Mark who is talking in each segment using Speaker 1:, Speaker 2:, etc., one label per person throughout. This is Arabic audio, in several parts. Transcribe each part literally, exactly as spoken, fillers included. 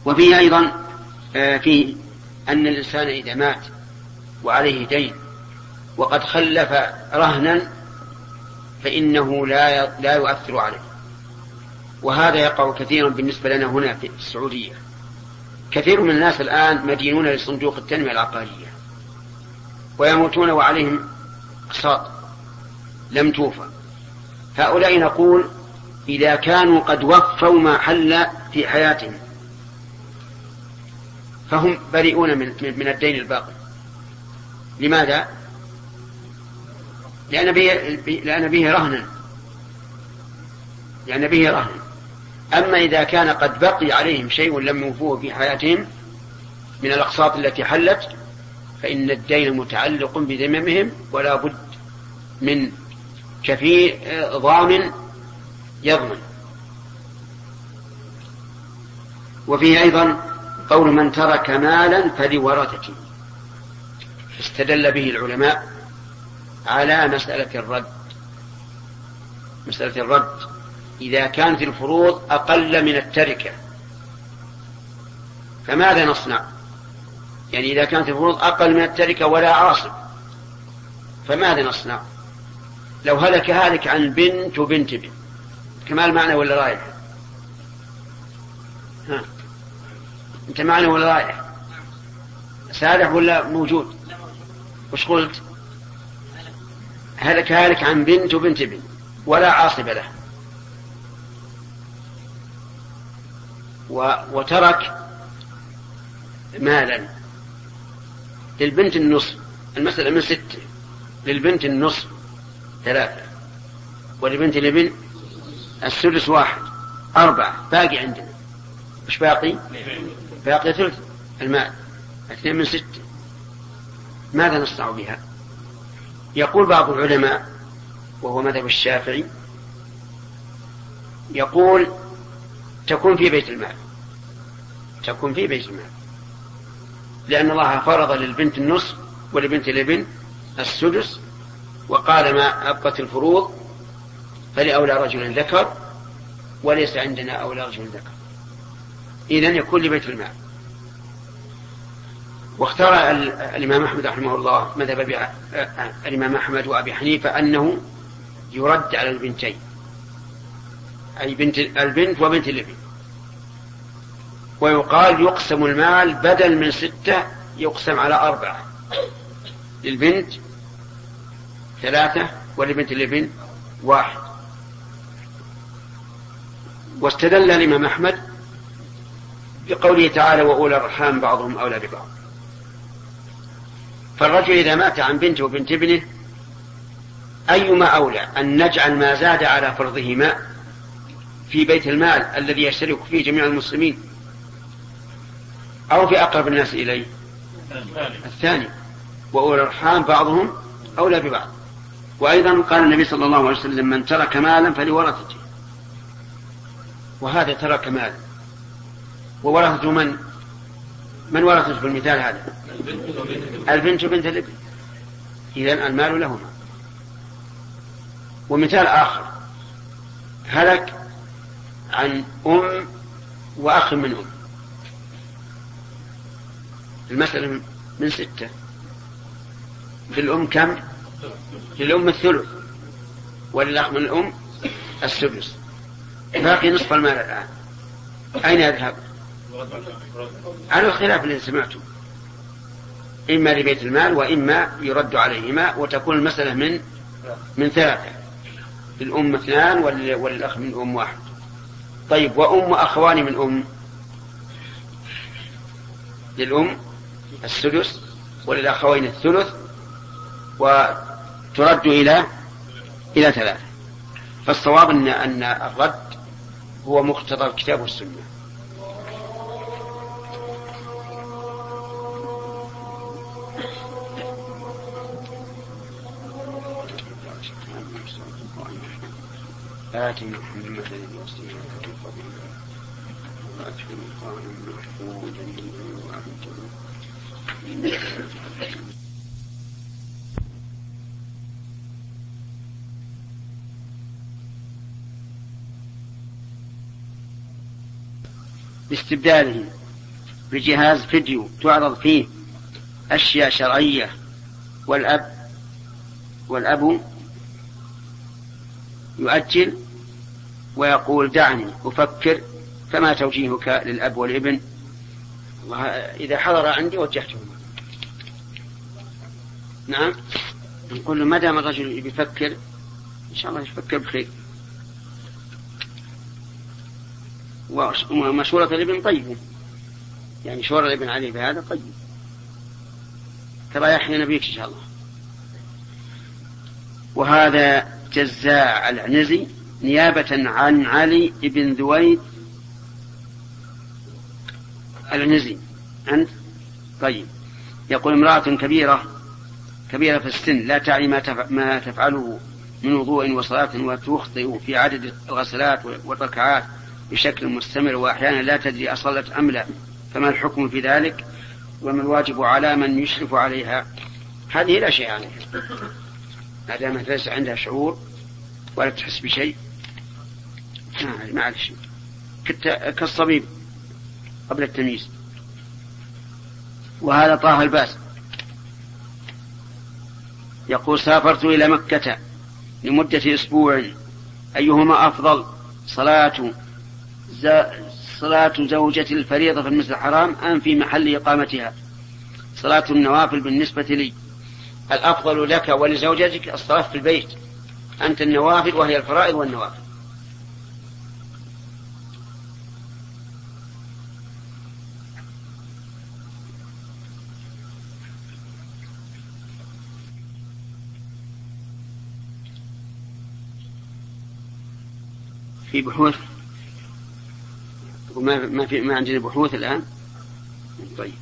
Speaker 1: وفيه أيضا فيه أن الإنسان إذا مات وعليه دين وقد خلف رهنا فإنه لا لا يؤثر عليه. وهذا يقع كثيرا بالنسبة لنا هنا في السعودية. كثير من الناس الآن مدينون لصندوق التنمية العقارية ويموتون وعليهم أقساط لم توفى. هؤلاء نقول إذا كانوا قد وفوا ما حل في حياتهم فهم بريئون من, من الدين الباقي. لماذا؟ لأن به, لأن به رهنا لأن به رهنا. أما إذا كان قد بقي عليهم شيء لم يوفوه في حياتهم من الأقساط التي حلت فإن الدين متعلق بذممهم ولا بد من كفيل ضامن يضمن. وفيه أيضا قول من ترك مالا فلورثته. استدل به العلماء على مسألة الرد. مسألة الرد إذا كانت الفروض أقل من التركة فماذا نصنع؟ يعني إذا كانت الفروض أقل من التركة ولا عاصب فماذا نصنع؟ لو هلك هالك عن بنت وبنت بنت كمال معنى ولا رايح؟ ها أنت معنى ولا رايح؟ سارح ولا موجود؟ وش قلت؟ هلك هالك عن بنت وبنت بنت ولا عاصب له وترك مالا للبنت النصف. المسألة من ستة، للبنت النصف ثلاثة ولبنت الابن السدس واحد أربعة. باقي عندنا مش باقي؟ باقي ثلث المال اثنين من ستة. ماذا نصنع بها؟ يقول بعض العلماء وهو مذهب الشافعي يقول تكون في بيت المال تكون في بيت المال لأن الله فرض للبنت النصف ولبنت الابن السدس وقال ما أبقت الفروض فلأولى رجل ذكر وليس عندنا أولى رجل ذكر. إذن يكون لبيت المال. واختار الإمام أحمد رحمه الله مذهب الإمام أحمد وأبي حنيفة أنه يرد على البنتين أي بنت البنت وبنت الابن ويقال يقسم المال بدل من ستة يقسم على أربعة، للبنت ثلاثة ولبنت الابن واحد. واستدل الإمام أحمد بقوله تعالى وأولى الأرحام بعضهم أولى ببعض. فالرجل إذا مات عن بنته وبنت ابنه أيما أولى أن نجعل ما زاد على فرضهما في بيت المال الذي يشترك فيه جميع المسلمين أو في أقرب الناس إليه؟ الثاني وأولى الأرحام بعضهم أولى ببعض. وأيضا قال النبي صلى الله عليه وسلم من ترك مالا فلورثته. وهذا ترك مالا وورثته من من ورثته في المثال هذا؟ البنت وبنت الابن. إذن المال لهما. ومثال آخر هلك عن أم وأخ من أم. المسألة من ستة. للأم كم؟ للأم الثلث وللأخ من الأم السدس. باقي نصف المال الآن أين يذهب؟ على الخلاف الذي سمعته إما لبيت المال وإما يرد عليهما وتكون المسألة من من ثلاثة، للأم اثنان وللأخ من أم واحد. طيب وأم وأخوان من أم؟ للأم السدس وللأخوين الثلث وترد إلى إلى ثلاثة. فالصواب أن أن الرد هو مقتضى الكتاب والسنة. آتي محمد الذي يصلي وأتفل القرآن محفوظا باستبداله بجهاز فيديو تعرض فيه أشياء شرعية، والأب والأب يؤجل ويقول دعني أفكر، فما توجيهك للأب والابن؟ إذا حضر عندي وجهتهما. نعم، نقول له ما دام الرجل يفكر إن شاء الله يفكر بخير، ومشورة الابن طيب، يعني شورة الابن عليه بهذا طيب، ترى يحيى نبيك إن شاء الله. وهذا جزاء العنزي نيابة عن علي بن ذويد العنزي عند. طيب، يقول امرأة كبيرة كبيرة في السن لا تعي ما تفعله من وضوء وصلاة، وتخطئ في عدد الغسلات والركعات بشكل مستمر، وأحيانا لا تدري أصلت أم لا، فما الحكم في ذلك؟ وما الواجب على من يشرف عليها؟ هذه لا شيء عليها، ما دامت ليس عندها شعور ولا تحس بشيء ما عليه شيء، كالصبيب قبل التمييز. وهذا طه الباس يقول سافرت إلى مكة لمدة أسبوع، أيهما أفضل، صلاة صلاة زوجة الفريضة في المسجد الحرام أم في محل إقامتها؟ صلاة النوافل بالنسبة لي الأفضل لك ولزوجتك الصلاة في البيت، أنت النوافل وهي الفرائض والنوافل. في بحوث وما ما في ما عندنا بحوث الآن. طيب،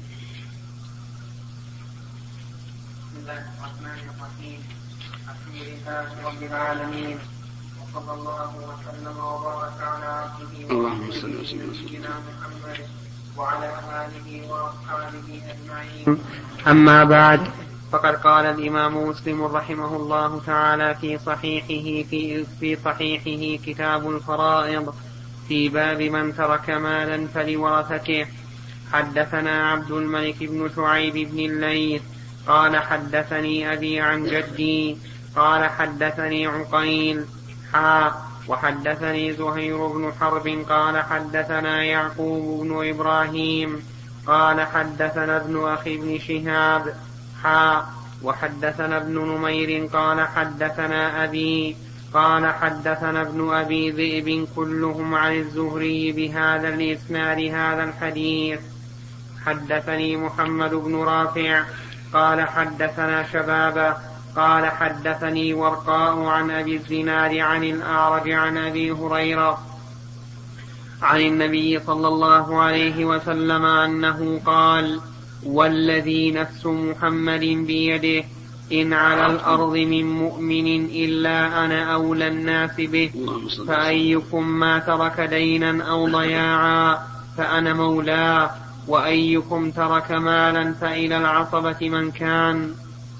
Speaker 2: بسم الله الرحمن الرحيم، الحمد لله رب العالمين، وصلى الله وسلم وبارك على عبده ورسوله نبينا محمد وعلى آله وأصحابه أجمعين. أما بعد، فقد قال الإمام مسلم رحمه الله تعالى في صحيحه في, في صحيحه كتاب الفرائض في باب من ترك مالا فلورثته. حدثنا عبد الملك بن شعيب بن الليث قال حدثني أبي عن جدي قال حدثني عقيل حا وحدثني زهير بن حرب قال حدثنا يعقوب بن إبراهيم قال حدثنا ابن أخي بن شهاب حا وحدثنا ابن نمير قال حدثنا أبي قال حدثنا ابن أبي ذئب كلهم عن الزهري بهذا الإسناد هذا الحديث. حدثني محمد بن رافع قال حدثنا شبابة قال حدثني ورقاء عن أبي الزناد عن الأعرج عن أبي هريرة عن النبي صلى الله عليه وسلم أنه قال والذي نفس محمد بيده إن على الأرض من مؤمن إلا أنا أولى الناس به، فأيكم ما ترك دينا أو ضياعا فأنا مولاه، وأيكم ترك مالا فإلى العصبة من كان.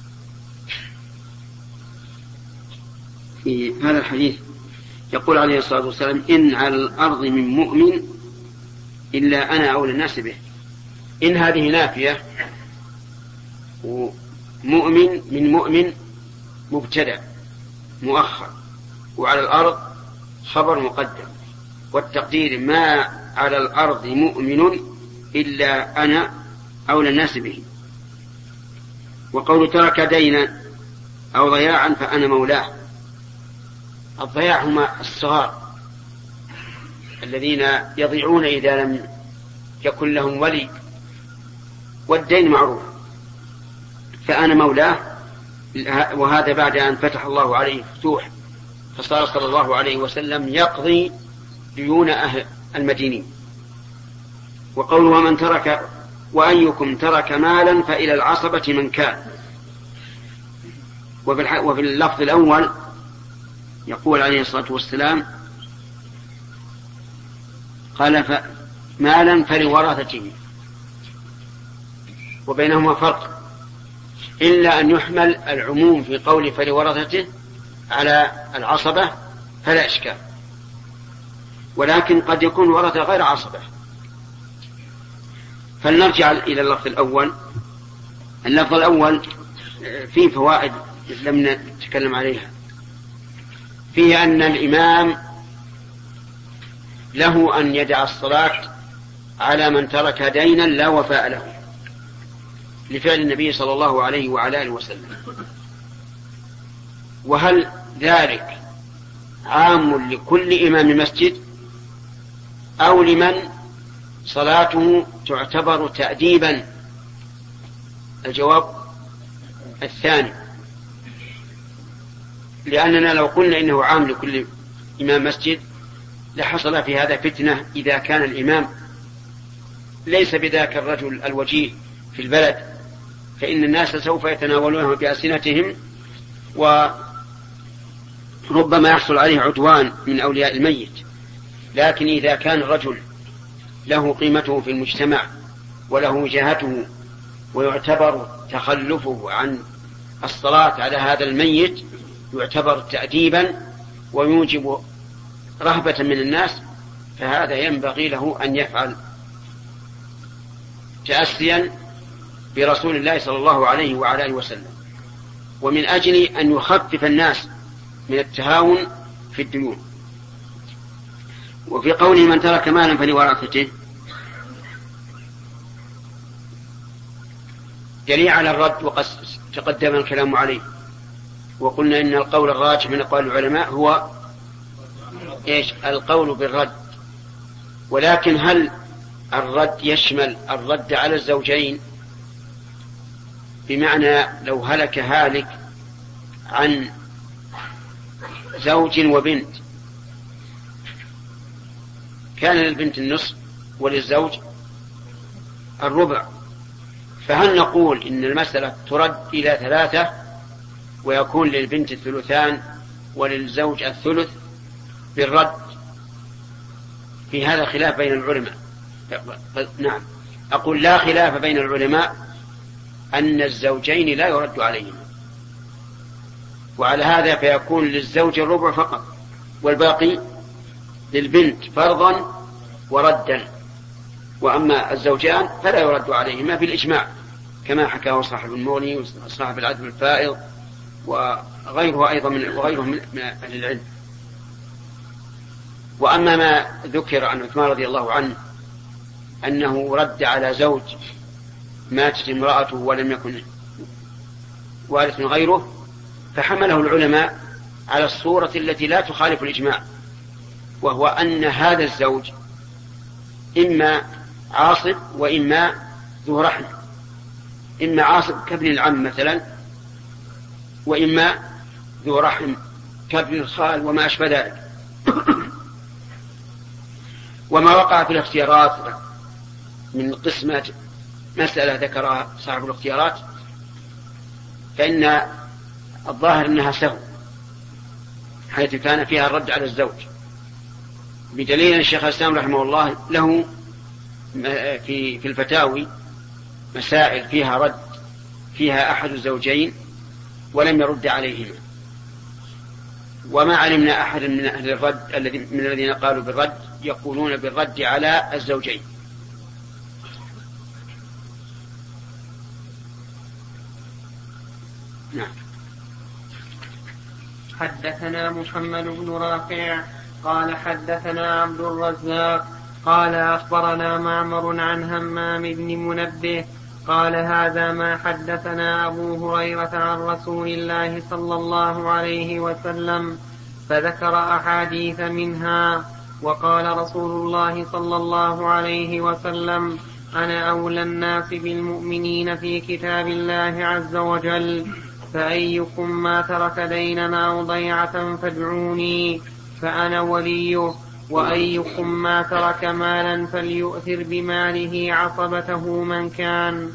Speaker 1: في هذا الحديث يقول عليه الصلاة والسلام إن على الأرض من مؤمن إلا أنا أولى الناس به. إن هذه نافية، ومؤمن من مؤمن مبتدأ مؤخر، وعلى الأرض خبر مقدم، والتقدير ما على الأرض مؤمن إلا أنا أولى الناس به. وقول ترك دينا أو ضياعا فأنا مولاه. الضياع هما الصغار الذين يضيعون إذا لم يكن لهم ولي، والدين معروف، فأنا مولاه. وهذا بعد أن فتح الله عليه فتوح، فصار صلى الله عليه وسلم يقضي ديون أهل المدينين. وقوله ومن ترك وأيكم ترك مالا فإلى العصبة من كان. وفي اللفظ الأول يقول عليه الصلاة والسلام قال مالا فلورثته، وبينهما فرق، إلا أن يحمل العموم في قول فلورثته على العصبة فلا إشكال، ولكن قد يكون ورثة غير عصبة، فلنرجع إلى اللفظ الأول. اللفظ الأول فيه فوائد لم نتكلم عليها. فيه أن الإمام له أن يدع الصلاة على من ترك دينا لا وفاء له، لفعل النبي صلى الله عليه وعلى آله وسلم. وهل ذلك عام لكل إمام مسجد أو لمن صلاته تعتبر تأديبا؟ الجواب الثاني، لأننا لو قلنا إنه عام لكل إمام مسجد لحصل في هذا فتنة إذا كان الإمام ليس بذاك الرجل الوجيه في البلد، فإن الناس سوف يتناولونه بألسنتهم وربما يحصل عليه عدوان من أولياء الميت. لكن إذا كان الرجل له قيمته في المجتمع وله وجاهته ويعتبر تخلفه عن الصلاة على هذا الميت يعتبر تأديبا ويوجب رهبة من الناس، فهذا ينبغي له أن يفعل تأسيا برسول الله صلى الله عليه وعلى آله وسلم، ومن أجل أن يخفف الناس من التهاون في الديون. وفي قوله من ترك مالا فلورثته دليل على الرد، وقد تقدم الكلام عليه، وقلنا إن القول الراجح من أقوال العلماء هو إيش؟ القول بالرد. ولكن هل الرد يشمل الرد على الزوجين؟ بمعنى لو هلك هالك عن زوج وبنت كان للبنت النصف وللزوج الربع، فهل نقول إن المسألة ترد إلى ثلاثة ويكون للبنت الثلثان وللزوج الثلث بالرد؟ في هذا خلاف بين العلماء. نعم، أقول لا خلاف بين العلماء أن الزوجين لا يرد عليهما، وعلى هذا فيكون للزوج الربع فقط والباقي للبنت فرضا وردا، وأما الزوجان فلا يرد عليهما بالإجماع كما حكاه صاحب المغني وصاحب العدل الفائض وغيره أيضا من وغيره من أهل العلم. وأما ما ذكر عن عثمان رضي الله عنه أنه رد على زوج ماتت امرأته ولم يكن وارث من غيره، فحمله العلماء على الصورة التي لا تخالف الإجماع، وهو أن هذا الزوج إما عاصب وإما ذو رحم، إما عاصب كابن العم مثلا، وإما ذو رحم كابن الخال وما أشبه ذلك. وما وقع في الاختيارات من قسمة مسألة ذكرها صاحب الاختيارات فإن الظاهر أنها سهو، حيث كان فيها الرد على الزوج، بدليل الشيخ الإسلام رحمه الله له في في الفتاوي مسائل فيها رد فيها أحد الزوجين ولم يرد عليهما، وما علمنا أحد من أهل الرد الذي من الذين قالوا بالرد يقولون بالرد على الزوجين. نعم.
Speaker 2: حدثنا محمد بن رافع قال حدثنا عبد الرزاق قال أخبرنا معمر عن همام بن منبه قال هذا ما حدثنا أبو هريرة عن رسول الله صلى الله عليه وسلم، فذكر أحاديث منها، وقال رسول الله صلى الله عليه وسلم أنا أولى الناس بالمؤمنين في كتاب الله عز وجل، فأيكم ما ترك دينا أو ضيعة فادعوني فأنا وليه، وأيكم ما ترك مالا فليؤثر بماله عصبته من كان.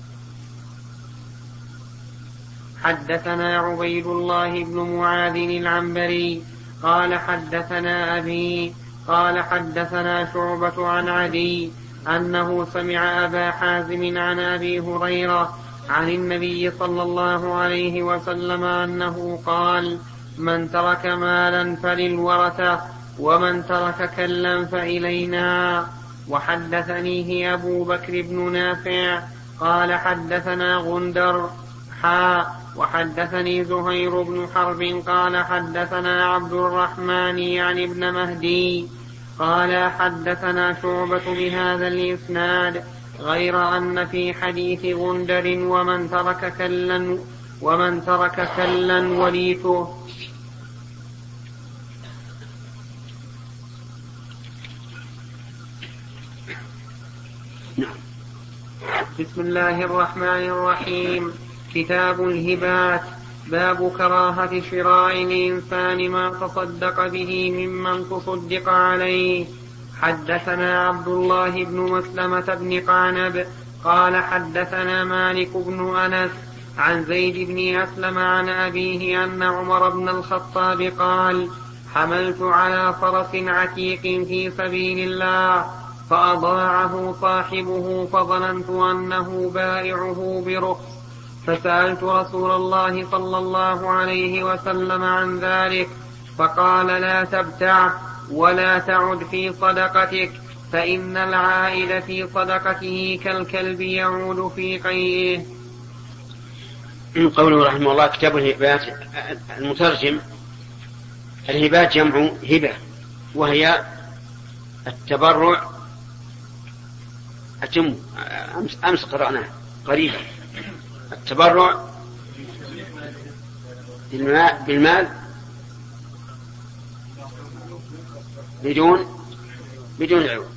Speaker 2: حدثنا عبيد الله بن معاذ العنبري قال حدثنا أبي قال حدثنا شعبة عن عدي أنه سمع أبا حازم عن أبي هريرة عن النبي صلى الله عليه وسلم أنه قال من ترك مالا فللورثة ومن ترك كلا فإلينا. وحدثنيه أبو بكر بن نافع قال حدثنا غندر حاء وحدثني زهير بن حرب قال حدثنا عبد الرحمن يعني ابن مهدي قال حدثنا شعبة بهذا الإسناد غير أن في حديث غندر ومن ترك كلا ومن ترك كلا وليته. بسم الله الرحمن الرحيم. كتاب الهبات. باب كراهة شراء الإنسان ما تصدق به ممن تصدق عليه. حدثنا عبد الله بن مسلمة بن قعنب قال حدثنا مالك بن أنس عن زيد بن أسلم عن أبيه أن عمر بن الخطاب قال حملت على فرس عتيق في سبيل الله فأضاعه صاحبه فظننت أنه بائعه برخص فسألت رسول الله صلى الله عليه وسلم عن ذلك فقال لا تبتع ولا تعد في صدقتك فإن العائد في صدقته كالكلب يعود في قيئه.
Speaker 1: قوله رحمه الله كتاب الهبات. المترجم الهبات جمع هبة وهي التبرع. أتم أمس, أمس قرأناه قريبا التبرع بالمال بدون بدون عوض.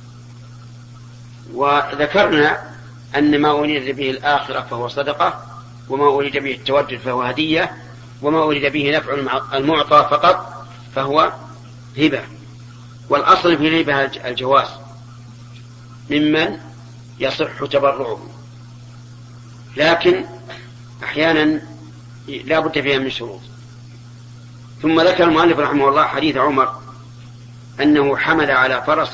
Speaker 1: وذكرنا أن ما أريد به الآخرة فهو صدقة وما أريد به التودد فهو هدية وما أريد به نفع المعطى فقط فهو هبة. والأصل في الهبة الجواز ممن يصح تبرعه لكن أحيانا لا بد فيها من شروط. ثم ذكر المؤلف رحمه الله حديث عمر أنه حمل على فرس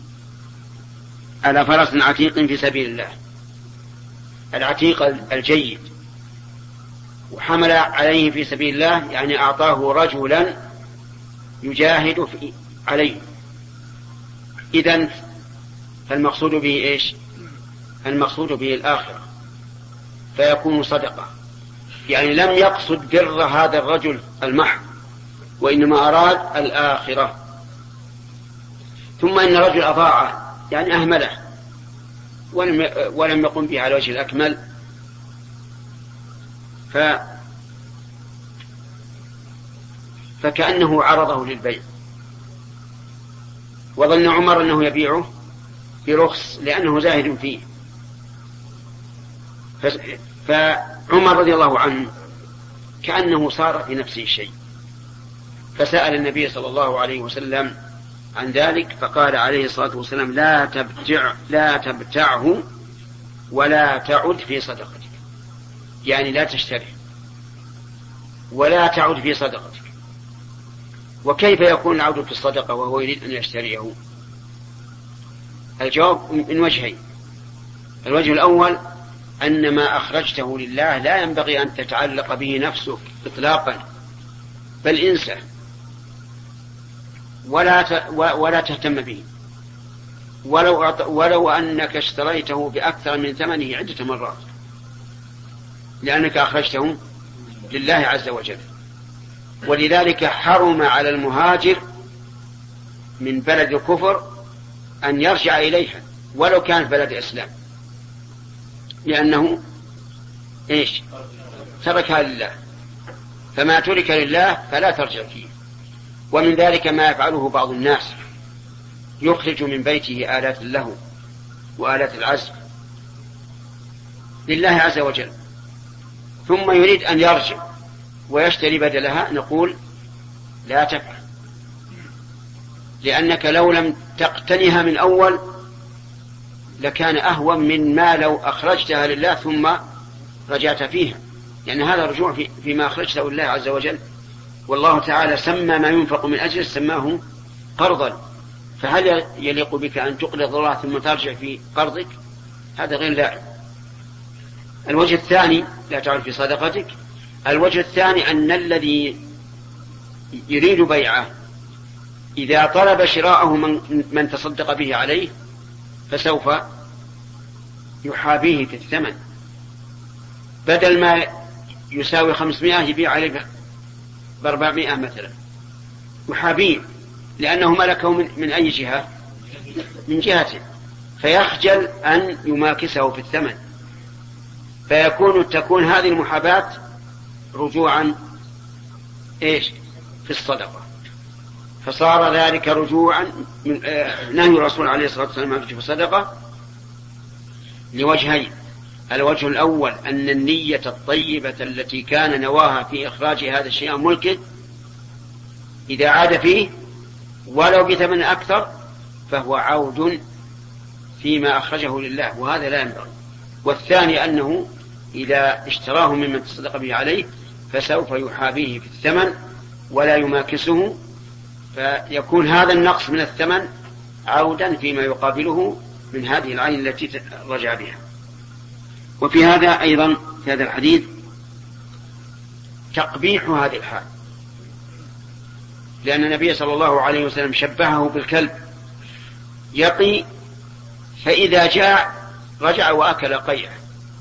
Speaker 1: على فرس عتيق في سبيل الله. العتيق الجيد وحمل عليه في سبيل الله يعني أعطاه رجلا يجاهد في عليه. إذن فالمقصود به إيش؟ المقصود به الآخرة فيكون صدقة. يعني لم يقصد بر هذا الرجل المحض وإنما أراد الآخرة. ثم إن الرجل أضاعه يعني أهمله ولم ولم يقم به على وجه الأكمل ف فكأنه عرضه للبيع وظن عمر أنه يبيعه برخص لأنه زاهد فيه. فعمر رضي الله عنه كأنه صار في نفسه شيء فسأل النبي صلى الله عليه وسلم عن ذلك فقال عليه الصلاة والسلام لا تبتع لا تبتعه ولا تعد في صدقتك. يعني لا تشتري ولا تعد في صدقتك. وكيف يكون العود في الصدقة وهو يريد أن يشتريه؟ الجواب من وجهين. الوجه الأول أن ما أخرجته لله لا ينبغي أن تتعلق به نفسك إطلاقا بل انسى ولا ولا تهتم به ولو ولو أنك اشتريته بأكثر من ثمنه عدة مرات لأنك أخرجته لله عز وجل. ولذلك حرم على المهاجر من بلد الكفر أن يرجع إليها ولو كانت بلد الإسلام لأنه إيش تركها لله. فما ترك لله فلا ترجع فيه. ومن ذلك ما يفعله بعض الناس يخرج من بيته آلات اللهو وآلات العزف لله عز وجل ثم يريد أن يرجع ويشتري بدلها. نقول لا تفعل لأنك لو لم تقتنها من أول لكان أهون من ما لو أخرجتها لله ثم رجعت فيها لأن هذا رجوع في فيما أخرجته لله عز وجل. والله تعالى سمى ما ينفق من أجل سماه قرضا. فهل يليق بك أن تقرض الله ثم ترجع في قرضك؟ هذا غير لائق. الوجه الثاني لا تعد في صدقتك. الوجه الثاني أن الذي يريد بيعه إذا طلب شراءه من, من تصدق به عليه فسوف يحابيه في الثمن، بدل ما يساوي خمسمائة يبيع عليه بأربعمائة مثلا، يحابيه لأنه ملكه من, من أي جهة؟ من جهته، فيخجل أن يماكسه في الثمن، فيكون تكون هذه المحاباة رجوعا إيش في الصدقة، فصار ذلك رجوعا من نهي الرسول عليه الصلاة والسلام في الصدقة لوجهين. الوجه الأول أن النية الطيبة التي كان نواها في إخراج هذا الشيء ملكه إذا عاد فيه ولو بثمن أكثر فهو عود فيما أخرجه لله، وهذا لا ينبغي. والثاني أنه إذا اشتراه ممن تصدق به عليه فسوف يحابيه في الثمن ولا يماكسه، فيكون هذا النقص من الثمن عودا فيما يقابله من هذه العين التي رجع بها. وفي هذا أيضا في هذا الحديث تقبيح هذه الحال، لأن النبي صلى الله عليه وسلم شبهه بالكلب يقي فإذا جاع رجع وأكل قيعه.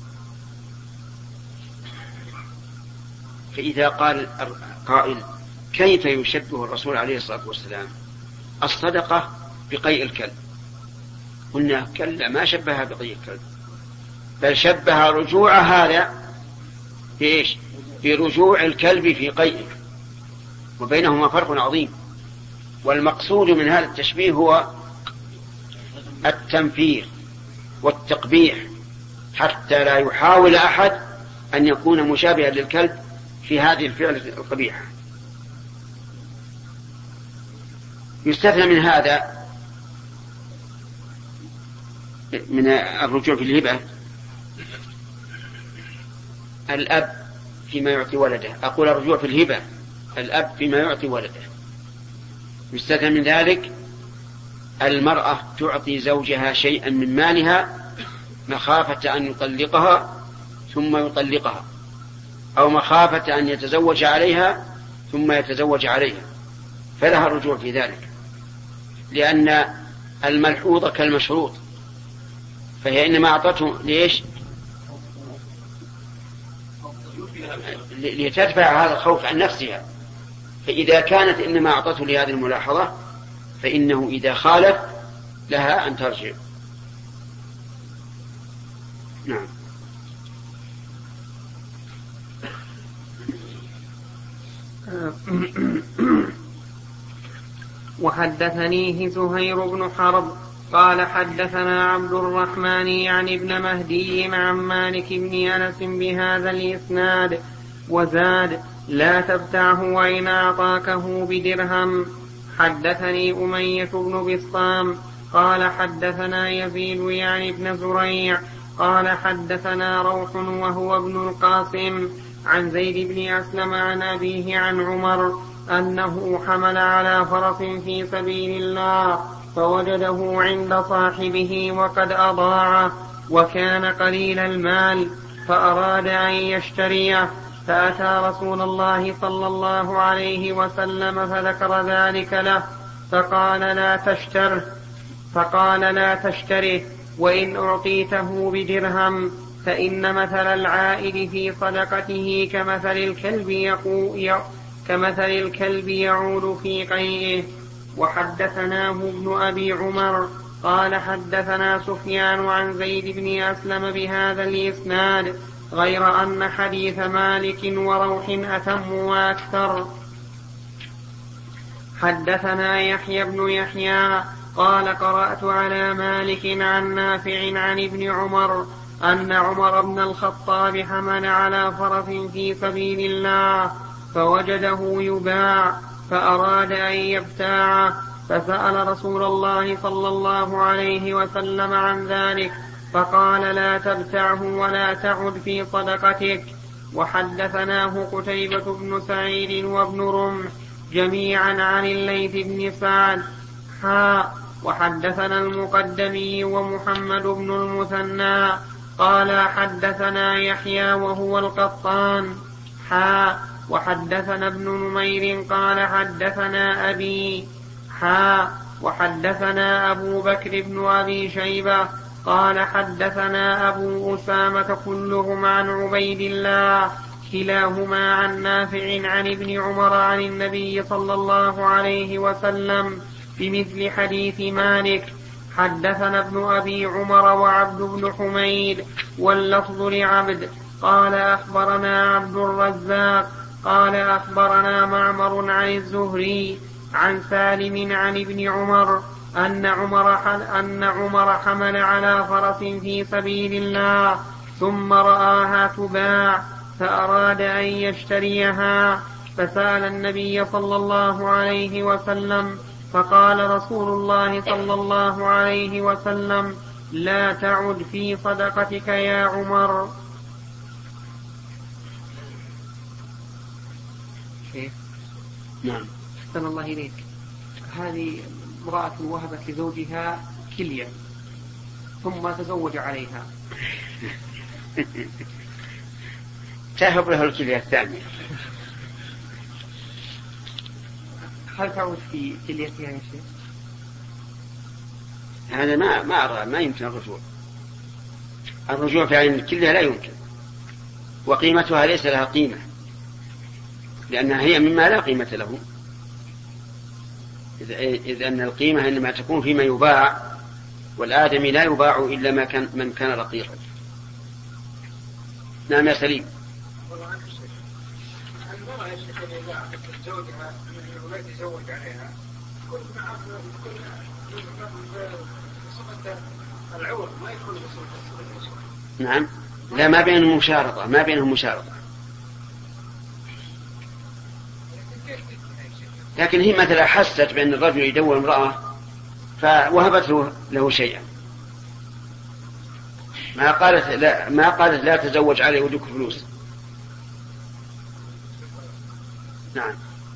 Speaker 1: فإذا قال قائل كيف يشبه الرسول عليه الصلاة والسلام الصدقة بقيء الكلب؟ قلنا كلا، ما شبهها بقيء الكلب، بل شبه رجوع هذا بإيش؟ برجوع الكلب في قيئه، وبينهما فرق عظيم. والمقصود من هذا التشبيه هو التنفير والتقبيح حتى لا يحاول أحد أن يكون مشابها للكلب في هذه الفعل القبيحة. يستثنى من هذا من الرجوع في الهبة الأب فيما يعطي ولده. أقول الرجوع في الهبة الأب فيما يعطي ولده. يستثنى من ذلك المرأة تعطي زوجها شيئا من مالها مخافة أن يطلقها ثم يطلقها، أو مخافة أن يتزوج عليها ثم يتزوج عليها، فلها الرجوع في ذلك، لأن الملحوظة كالمشروط، فهي إنما أعطته ليش؟ لتدفع هذا الخوف عن نفسها. فإذا كانت إنما أعطته لهذه الملاحظة فإنه إذا خالف لها أن ترجع. نعم.
Speaker 2: وحدثنيه زهير بن حرب قال حدثنا عبد الرحمن يعني ابن مهدي عن مالك بن أنس بهذا الإسناد وزاد لا تبتعه وإن أعطاكه بدرهم. حدثني أمية بن بسطام قال حدثنا يزيد يعني ابن زريع قال حدثنا روح وهو ابن القاسم عن زيد بن أسلم عن أبيه عن عمر أنه حمل على فرس في سبيل الله فوجده عند صاحبه وقد أضاعه وكان قليل المال فأراد أن يشتريه، فأتى رسول الله صلى الله عليه وسلم فذكر ذلك له فقال لا تشتره فقال لا تشتره وإن أعطيته بدرهم، فإن مثل العائد في صدقته كمثل الكلب يقو كمثل الكلب يعود في قيئه. وحدثناه ابن أبي عمر قال حدثنا سفيان عن زيد بن أسلم بهذا الإسناد غير أن حديث مالك وروح أتم وأكثر. حدثنا يحيى بن يحيى قال قرأت على مالك عن نافع عن ابن عمر أن عمر بن الخطاب حمل على فرس في سبيل الله فوجده يباع فأراد أن يبتاعه، فسأل رسول الله صلى الله عليه وسلم عن ذلك فقال لا تبتعه ولا تعد في صدقتك. وحدثناه قتيبة بن سعيد وابن رمح جميعا عن الليث بن سعد حاء وحدثنا المقدمي ومحمد بن المثنى قال حدثنا يحيى وهو القطان حاء وحدثنا ابن نمير قال حدثنا أبي حا وحدثنا أبو بكر بن أبي شيبة قال حدثنا أبو أسامة كلهم عن عبيد الله كلاهما عن نافع عن ابن عمر عن النبي صلى الله عليه وسلم بمثل حديث مالك. حدثنا ابن أبي عمر وعبد بن حميد واللفظ لعبد قال أخبرنا عبد الرزاق قال أخبرنا معمر عن الزهري عن سالم عن ابن عمر أن عمر, أن عمر حمل على فرس في سبيل الله ثم رآها تباع فأراد أن يشتريها فسأل النبي صلى الله عليه وسلم فقال رسول الله صلى الله عليه وسلم لا تعد في صدقتك يا عمر.
Speaker 3: نعم. أحسن الله إليك. هذه امرأة وهبت لزوجها كلية ثم تزوج عليها
Speaker 1: تهب له الكلية الثانية،
Speaker 3: هل تعود في كليتها يا شيخ؟
Speaker 1: هذا ما ما أرى ما يمكن الرجوع. الرجوع في عين الكلية لا يمكن، وقيمتها ليس لها قيمة لأنها هي مما لا قيمة له، إذ أن القيمة إنما تكون فيما يباع، والآدمي لا يباع إلا ما كان من كان رقيقا. نعم يا سليم. نعم. لا، ما بينهم مشارطة، ما بينهم مشارطة. لكن هي مثلا حست بأن الرجل يدور امرأة فوهبت له شيئا، ما قالت لا, ما قالت لا تزوج علي ودك فلوس. نعم.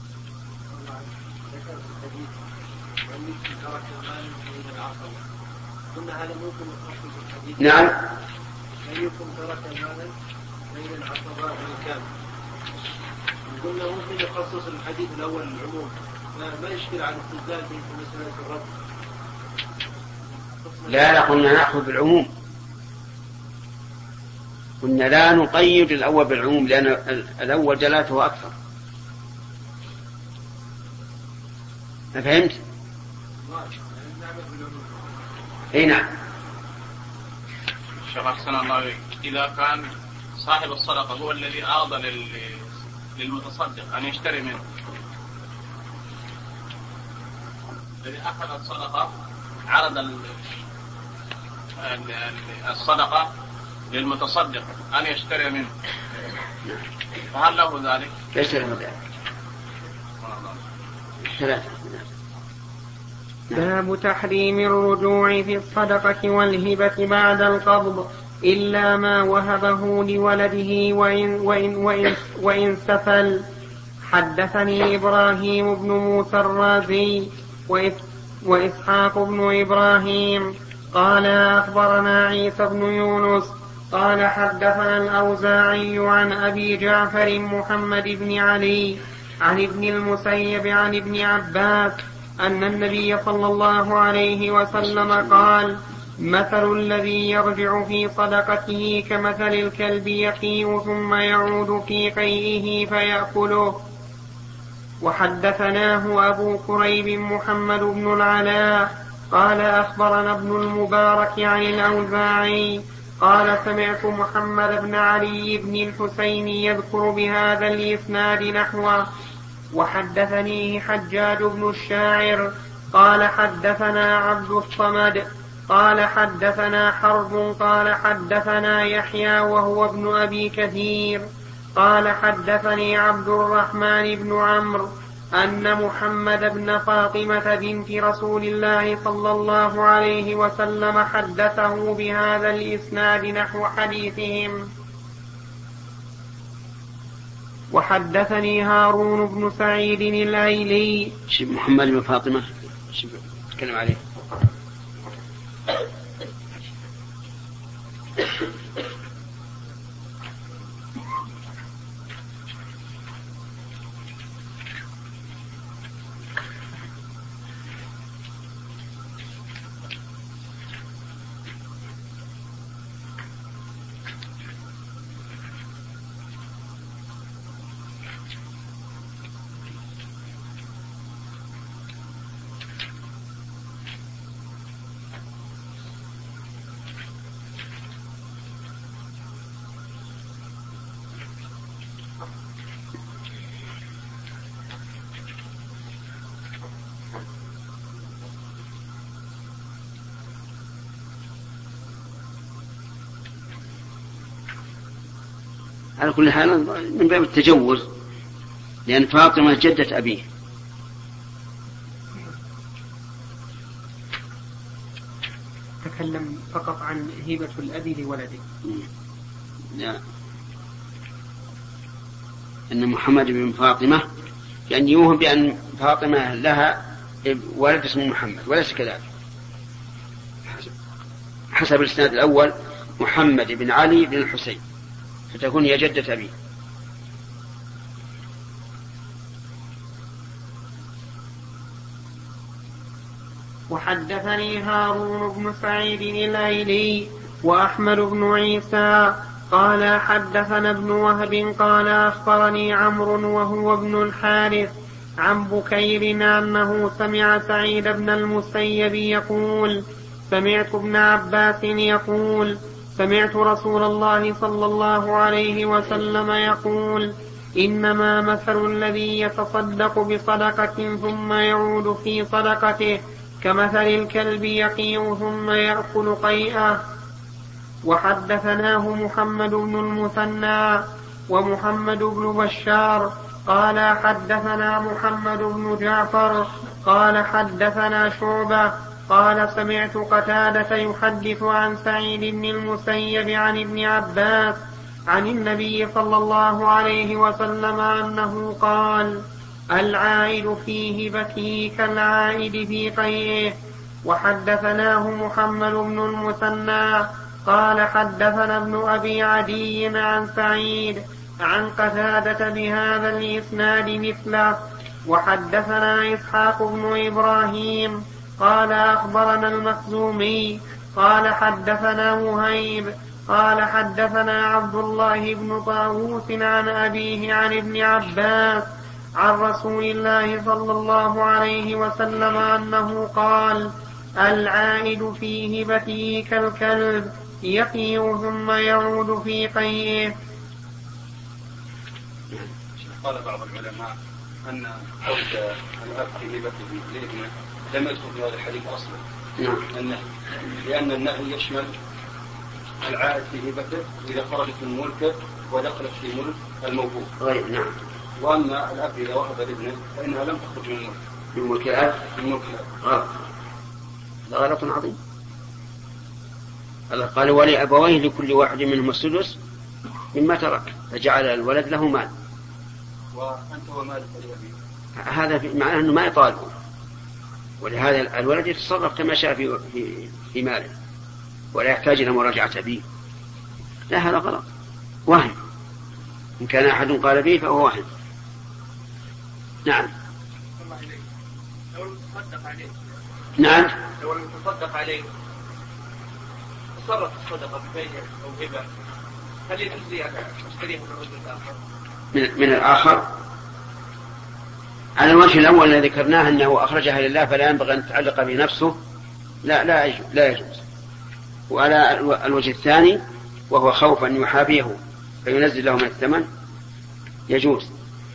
Speaker 1: نعم.
Speaker 4: أيكم ترك مالا بين العصبات من كان؟ قلنا ممكن يخصص الحديث الأول العموم، ما يشكل على الاستدلال في مسألة الرد.
Speaker 1: لا لا، قلنا نأخذ بالعموم، قلنا لا نقيد الأول بالعموم لأن الأول دلالته أكثر. ما فهمت؟ اي نعم.
Speaker 5: شيخ أحسن الله إليك، إذا كان صاحب الصدقة هو الذي أعرض لل... للمتصدق أن يشتري منه، الذي أخذ الصدقة عرض ال... الصدقة للمتصدق أن يشتري منه، فهل له ذلك؟
Speaker 1: ليس له ذلك. ثلاثة.
Speaker 2: باب تحريم الرجوع في الصدقة والهبة بعد القبض إلا ما وهبه لولده وإن, وإن, وإن, وإن سفل. حدثني إبراهيم بن موسى الرازي وإسحاق بن إبراهيم قال أخبرنا عيسى بن يونس قال حدثنا الأوزاعي عن أبي جعفر محمد بن علي عن ابن المسيب عن ابن عباس أن النبي صلى الله عليه وسلم قال مثل الذي يرجع في صدقته كمثل الكلب يقيء ثم يعود في قيئه فيأكله. وحدثناه أبو كريب محمد بن العلاء قال أخبرنا ابن المبارك عن الأوزاعي قال سمعت محمد بن علي بن الحسين يذكر بهذا الإسناد نحوه. وحدثنيه حجاج بن الشاعر قال حدثنا عبد الصمد قال حدثنا حرب قال حدثنا يحيى وهو ابن أبي كثير قال حدثني عبد الرحمن بن عمرو أن محمد بن فاطمة بنت رسول الله صلى الله عليه وسلم حدثه بهذا الإسناد نحو حديثهم. وحدثني هارون بن سعيد الأيلي.
Speaker 1: شيخ محمد بن فاطمة شيخ تكلم عليه. على كل حال من باب التجوز، لأن فاطمة جدة أبيه.
Speaker 3: تكلم فقط عن هبة الأبي لولده.
Speaker 1: لا، أن محمد بن فاطمة يعني يوهم بأن فاطمة لها ولد اسمه محمد، وليس كذلك. حسب الإسناد الأول محمد بن علي بن الحسين، فتكون هي جدة أبيه.
Speaker 2: وحدثني هارون بن سعيد الأيلي وأحمد بن عيسى قال حدثنا ابن وهب قال أخبرني عمرو وهو ابن الحارث عن بكير أنه سمع سعيد بن المسيب يقول سمعت ابن عباس يقول سمعت رسول الله صلى الله عليه وسلم يقول إنما مثل الذي يتصدق بصدقة ثم يعود في صدقته كمثل الكلب يقيء ثم يأكل قيئه. وحدثناه محمد بن المثنى ومحمد بن بشار قال حدثنا محمد بن جعفر قال حدثنا شعبة قال سمعت قتادة يحدث عن سعيد بن المسيب عن ابن عباس عن النبي صلى الله عليه وسلم أنه قال العائد في هبته كالعائد في قيئه. وحدثناه محمد بن المثنى قال حدثنا ابن أبي عدي عن سعيد عن قتادة بهذا الإسناد مثله. وحدثنا إسحاق بن إبراهيم قال أخبرنا المخزومي قال حدثنا مهيب قال حدثنا عبد الله بن طاووس عن أبيه عن ابن عباس عن رسول الله صلى الله عليه وسلم أنه قال العائد في هبته كالكلب يقيء ثم يعود في قيئه.
Speaker 6: قال بعض العلماء أن قول الأب في هبته لابنه لم يدخل في هذا الحديث أصلا، أنه لأن النهي يشمل العائد في هبته إذا خرجت من ملكه ودخلت في ملك الموهوب.
Speaker 1: نعم.
Speaker 6: وأما الأب إذا وهب لابنه فإنها لم تخرج من ملك
Speaker 1: من ملك الأب
Speaker 6: من ملك
Speaker 1: الأب. هذا غلط عظيم. الله قال ولأبويه لكل واحد منهم السدس مما ترك فجعل الولد له مال.
Speaker 6: وأنت ومالك لأبيك.
Speaker 1: هذا معناه أنه ما يطالبه، ولهذا الولد يتصرف كما شاء في, في, في ماله ولا يحتاج إلى مراجعة أبيه. لا، هذا غلط، وهم. إن كان أحد قال به فهو وهم. نعم.
Speaker 5: لو تصدق عليه.
Speaker 1: نعم.
Speaker 5: لو تصدق عليه تصرف الصدقة ببيع أو هبة هل يجوز أشتريه من الرجل الآخر؟
Speaker 1: من, من الآخر على الوجه الأول الذي ذكرناه أنه أخرجها لله فلا ينبغي أن تتعلق بنفسه، لا لا يجوز, لا يجوز. وعلى الوجه الثاني وهو خوف أن يحابيه فينزل له من الثمن يجوز.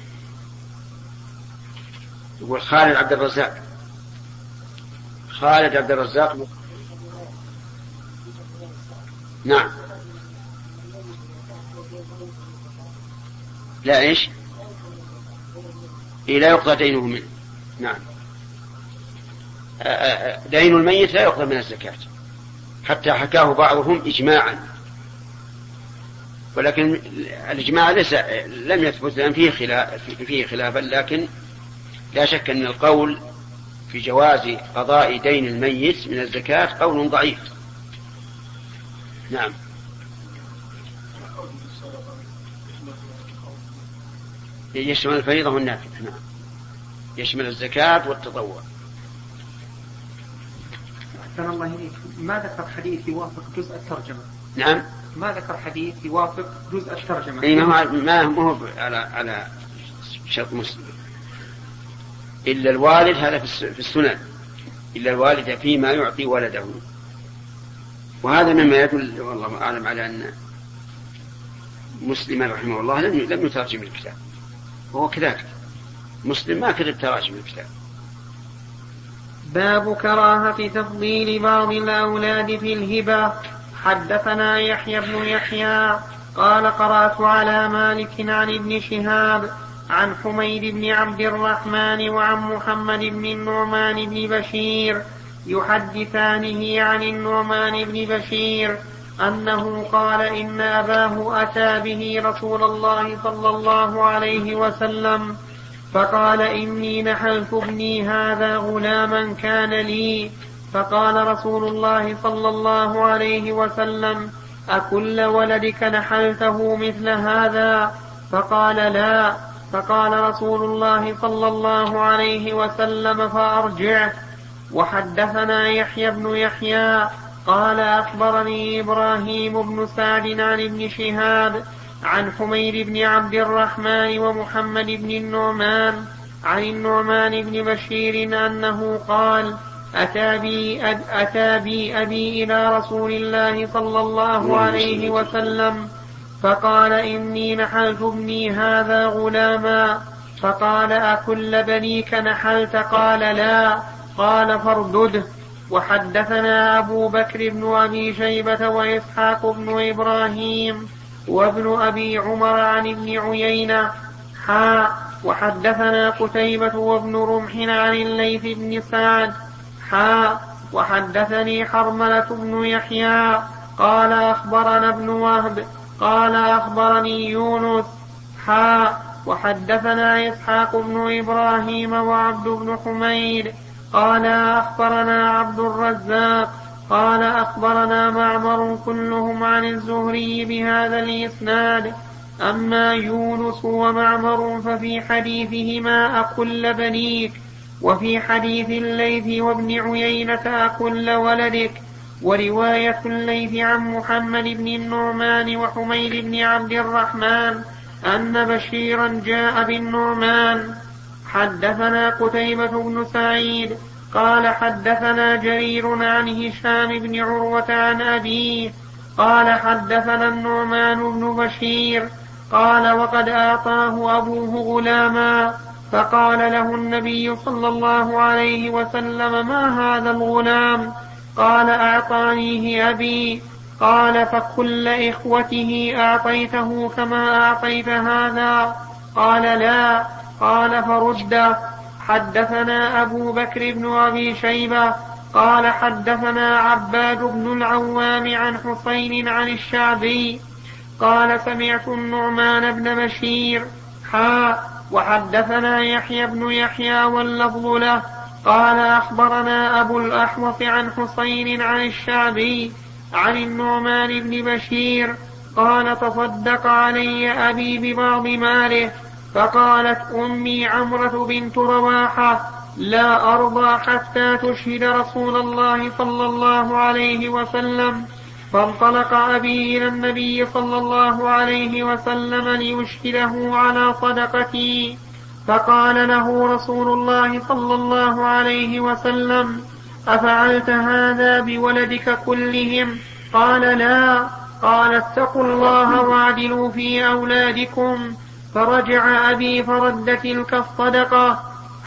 Speaker 1: يقول خالد عبد الرزاق خالد عبد الرزاق نعم. لا إيش إيه لا يقضى دينه منه. نعم. دين الميت لا يقضى من الزكاة حتى حكاه بعضهم إجماعا، ولكن الإجماع ليس لم يثبت لأن فيه خلاف فيه خلافا، لكن لا شك أن القول في جواز قضاء دين الميت من الزكاة قول ضعيف. نعم. يشمل الفريضة والنافلة. نعم، يشمل الزكاة والتطوع.
Speaker 3: أحسن الله إليك. ما ذكر حديث يوافق جزء الترجمة؟
Speaker 1: نعم.
Speaker 3: ما ذكر حديث يوافق جزء الترجمة؟
Speaker 1: إيه ما هو ما هو على على شرط مسلم. إلا الوالد هذا في السنن، إلا الوالد فيما يعطي ولده. وهذا مما يدل والله أعلم على أن مسلم رحمه الله لم يترجم الكتاب، وهو كذلك مسلم ما كتب تراجم الكتاب.
Speaker 2: باب كراهة تفضيل بعض الأولاد في الهبة. حدثنا يحيى بن يحيى قال قرأت على مالك عن ابن شهاب عن حميد بن عبد الرحمن وعن محمد بن النعمان بن بشير يحدثانه عن النعمان بن بشير أنه قال إن أباه أتى به رسول الله صلى الله عليه وسلم فقال إني نحلت ابني هذا غلاما كان لي، فقال رسول الله صلى الله عليه وسلم أكل ولدك نحلته مثل هذا؟ فقال لا. فقال رسول الله صلى الله عليه وسلم فأرجعه. وحدثنا يحيى بن يحيى قال أخبرني إبراهيم بن سعد عن ابن شهاب عن حميد بن عبد الرحمن ومحمد بن النعمان عن النعمان بن بشير أنه قال أتى بي, أتى بي أبي إلى رسول الله صلى الله عليه وسلم فقال إني نحلت ابني هذا غلاما، فقال أكل بنيك نحلت؟ قال لا. قال فاردده. وحدثنا أبو بكر بن أبي شيبة وإسحاق بن إبراهيم وابن أبي عمر عن ابن عيينة حاء وحدثنا قتيبة وابن رمح عن الليث بن سعد حاء وحدثني حرملة بن يحيى قال أخبرنا ابن وهب قال أخبرني يونس حاء وحدثنا إسحاق بن إبراهيم وعبد بن حميد قال أخبرنا عبد الرزاق قال أخبرنا معمر كلهم عن الزهري بهذا الإسناد. أما يونس ومعمر ففي حديثهما أكل بنيك، وفي حديث الليث وابن عيينة أكل ولدك. ورواية الليث عن محمد بن النعمان وحميد بن عبد الرحمن أن بشيرا جاء بالنعمان. حدثنا قتيبة بن سعيد قال حدثنا جرير عن هشام بن عروة عن أبيه قال حدثنا النعمان بن بشير قال وقد أعطاه أبوه غلاما، فقال له النبي صلى الله عليه وسلم ما هذا الغلام؟ قال أعطانيه أبي. قال فكل إخوته أعطيته كما أعطيت هذا؟ قال لا. قال فرد. حدثنا أبو بكر بن أبي شيبة قال حدثنا عباد بن العوام عن حسين عن الشعبي قال سمعت النعمان بن بشير حاء وحدثنا يحيى بن يحيى واللفظ له قال أخبرنا أبو الأحوص عن حسين عن الشعبي عن النعمان بن بشير قال تصدق علي أبي ببعض ماله، فقالت أمي عمرة بنت رواحة لا أرضى حتى تشهد رسول الله صلى الله عليه وسلم. فانطلق أبي إلى النبي صلى الله عليه وسلم ليشهده على صدقتي، فقال له رسول الله صلى الله عليه وسلم أفعلت هذا بولدك كلهم؟ قال لا. قال اتقوا الله واعدلوا في أولادكم. فرجع أبي فرد تلك الصدقة.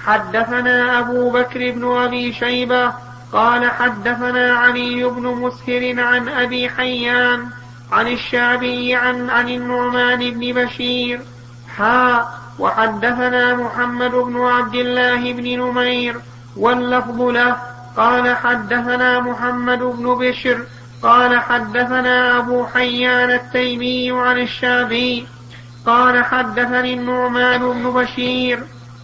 Speaker 2: حدثنا أبو بكر بن أبي شيبة قال حدثنا علي بن مسهر عن أبي حيان عن الشعبي عن, عن النعمان بن بشير حاء وحدثنا محمد بن عبد الله بن نمير واللفظ له قال حدثنا محمد بن بشر قال حدثنا أبو حيان التيمي عن الشعبي قال حدثني النعمان بن بشير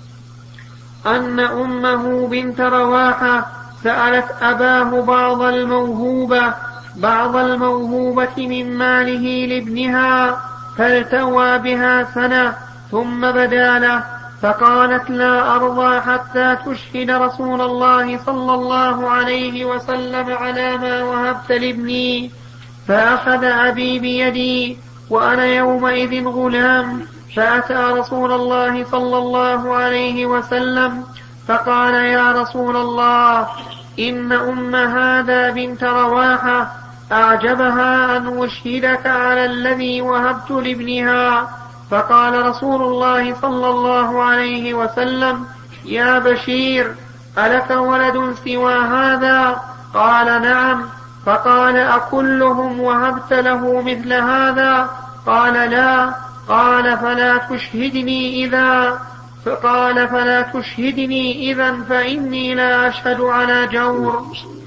Speaker 2: أن أمه بنت رواحة سألت أباه بعض الموهوبة بعض الموهوبة من ماله لابنها، فالتوى بها سنة ثم بدا له، فقالت لا أرضى حتى تشهد رسول الله صلى الله عليه وسلم على ما وهبت لابني. فأخذ أبي بيدي وأنا يومئذ غلام، فأتى رسول الله صلى الله عليه وسلم فقال يا رسول الله إن أم هذا بنت رواحة أعجبها أن أشهدك على الذي وهبت لابنها. فقال رسول الله صلى الله عليه وسلم يا بشير ألك ولد سوى هذا؟ قال نعم. فقال أكلهم وهبت له مثل هذا؟ قال لا. قال فلا تشهدني إذا فقال فلا تشهدني إذا فإني لا أشهد على جور.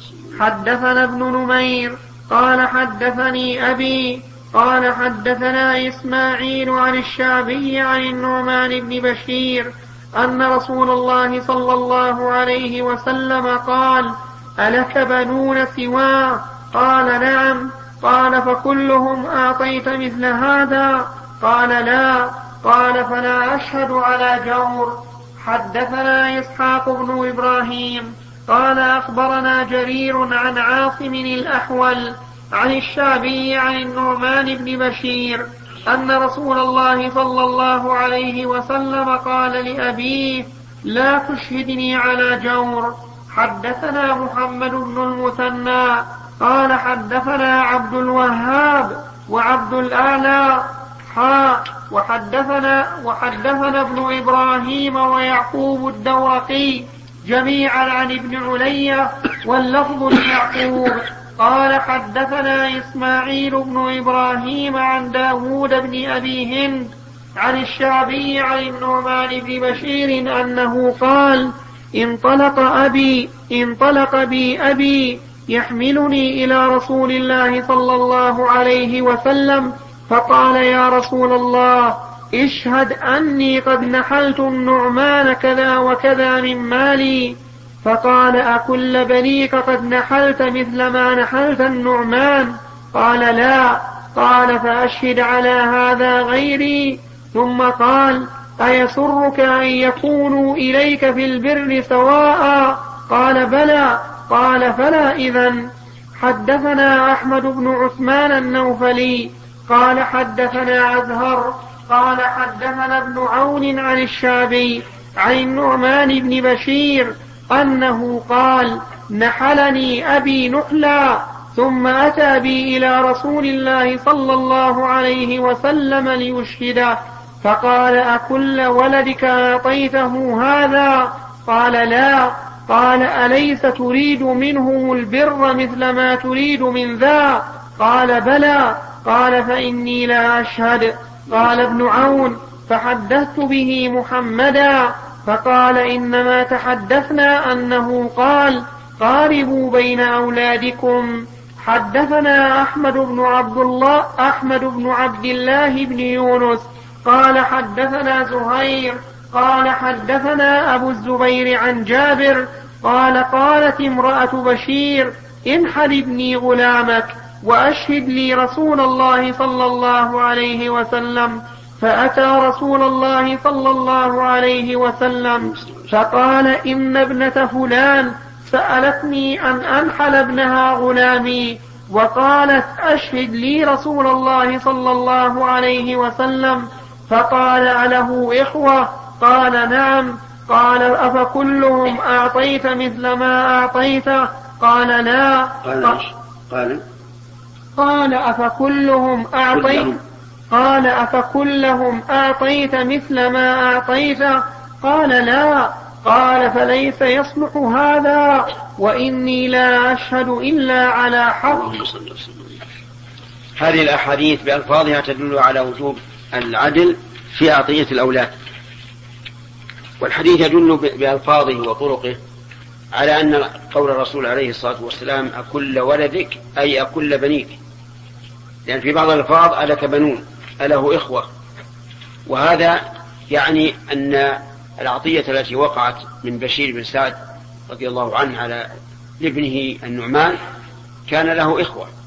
Speaker 2: حدثنا ابن نمير قال حدثني أبي قال حدثنا إسماعيل عن الشعبي عن النعمان بن بشير أن رسول الله صلى الله عليه وسلم قال: ألك بنون سواه؟ قال: نعم. قال: فكلهم أعطيت مثل هذا؟ قال: لا. قال: فلا أشهد على جور. حدثنا إسحاق بن إبراهيم قال أخبرنا جرير عن عاصم الأحول عن الشعبي عن النعمان بن بشير أن رسول الله صلى الله عليه وسلم قال لأبيه: لا تشهدني على جور. حدثنا محمد بن المثنى قال حدثنا عبد الوهاب وعبد الأعلى حا وحدثنا وحدثنا ابن إبراهيم ويعقوب الدواقي جميعا عن ابن علي واللفظ ليعقوب قال حدثنا إسماعيل بن إبراهيم عن داود بن أبي هند عن الشعبي عن النعمان بن بشير أنه قال: انطلق أبي انطلق بي أبي يحملني إلى رسول الله صلى الله عليه وسلم فقال: يا رسول الله، اشهد أني قد نحلت النعمان كذا وكذا من مالي. فقال: أكل بنيك قد نحلت مثل ما نحلت النعمان؟ قال: لا. قال: فأشهد على هذا غيري. ثم قال: أيسرك أن يكونوا إليك في البر سواء؟ قال: بلى. قال: فلا إذن. حدثنا أحمد بن عثمان النوفلي قال حدثنا أزهر قال حدثنا ابن عون عن الشعبي عن النعمان بن بشير أنه قال: نحلني أبي نحلا ثم أتى بي إلى رسول الله صلى الله عليه وسلم ليشهده فقال: أكل ولدك أعطيته هذا؟ قال: لا. قال: أليس تريد منهم البر مثل ما تريد من ذا؟ قال: بلى. قال: فإني لا أشهد. قال ابن عون: فحدثت به محمدا فقال: إنما تحدثنا أنه قال: قاربوا بين أولادكم. حدثنا أحمد بن عبد الله أحمد بن عبد الله بن يونس قال حدثنا زهير قال حدثنا أبو الزبير عن جابر قال: قالت امرأة بشير: انحل ابني غلامك وأشهد لي رسول الله صلى الله عليه وسلم. فأتى رسول الله صلى الله عليه وسلم فقال: إن ابنة فلان سألتني أن أنحل ابنها غلامي وقالت: أشهد لي رسول الله صلى الله عليه وسلم. فقال: أله إخوة؟ قال: نعم. قال: أفكلهم أعطيت مثل ما أعطيت؟ قال: لا.
Speaker 1: قال قال
Speaker 2: قال: أفكلهم أعطيت قال: أفكلهم أعطيت مثل ما أعطيت؟ قال: لا. قال: فليس يصلح هذا وإني لا أشهد إلا على حق.
Speaker 1: هذه الأحاديث بألفاظها تدل على وجوب العدل في عطية الأولاد، والحديث يدل بألفاظه وطرقه على أن قول الرسول عليه الصلاة والسلام: أكل ولدك أي أكل بنيك، لأن في بعض الألفاظ: ألك بنون، أله إخوة. وهذا يعني أن العطية التي وقعت من بشير بن سعد رضي الله عنه على ابنه النعمان كان له إخوة،